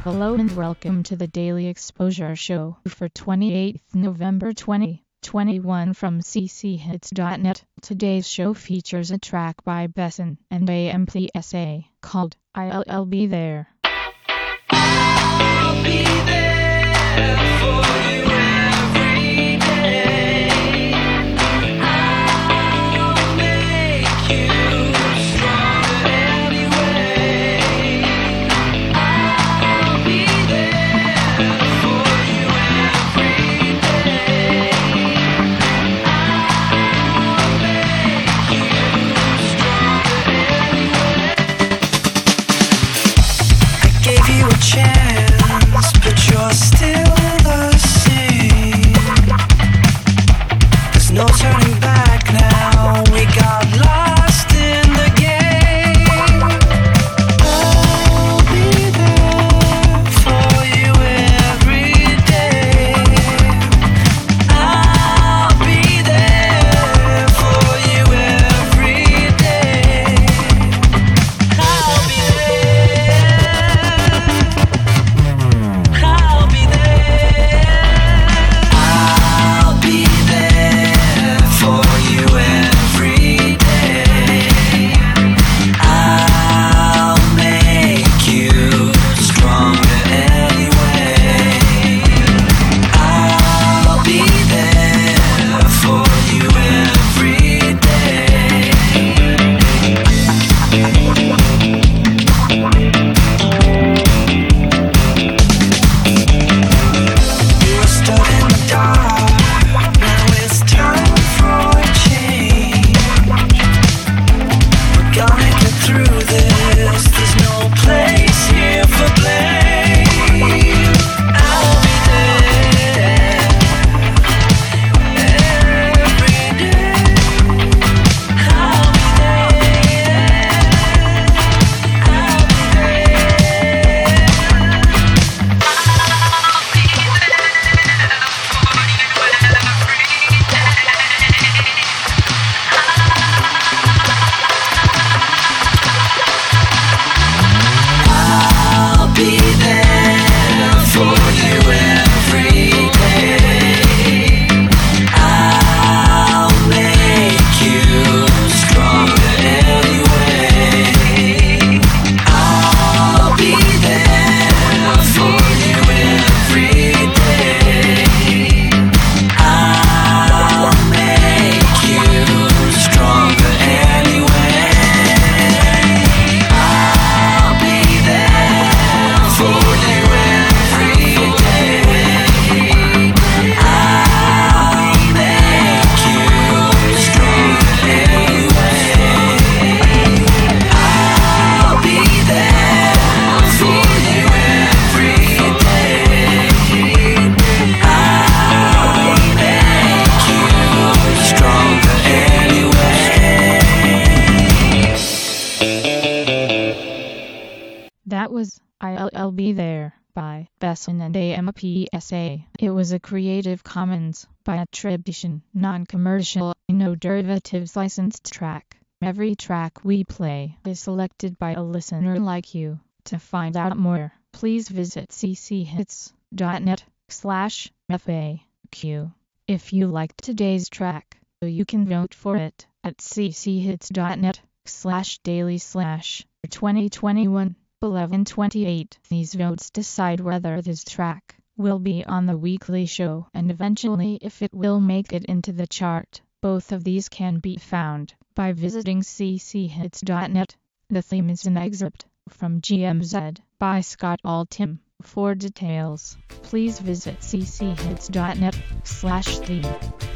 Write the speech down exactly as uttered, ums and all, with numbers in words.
Hello and welcome to the Daily Exposure Show for twenty-eighth November twenty twenty-one from c c hits dot net. Today's show features a track by Besson and A M P S A called I'll, I'll Be There. I'll be there for you every day. I'll make you stronger anyway. I'll be there for you every day. I'll make you stronger anyway. I gave you a chance, but you're still the same. There's no turning back now, we got lost in the game. I'll be there for you every day. I'll be there for you every day. I'll be there. I'll be there. I'll be there for you every day. I'll make you stronger anyway. I'll be there for you every day. You were stuck in the dark, now it's time for a change. We're gonna get through this, there's no place here for blame. I'll be there every day. I'll be there. I'll be I'll be there for you every day. I'll make you stronger anyway. I'll be there for you every day. I'll make you stronger anyway. I'll be there for you every day. I'll make you stronger anyway. I'll be there for you every day. I'll make you stronger anyway. That was I'll, I'll Be There by Besson and A M P S A. It was a Creative Commons by attribution, non-commercial, no derivatives licensed track. Every track we play is selected by a listener like you. To find out more, please visit c c hits dot net slash F A Q. If you liked today's track, you can vote for it at c c hits dot net slash daily slash twenty twenty-one eleven twenty-eight. These votes decide whether this track will be on the weekly show and eventually if it will make it into the chart. Both of these can be found by visiting c c hits dot net. The theme is an excerpt from G M Z by Scott Altham. For details, please visit c c hits dot net slash theme.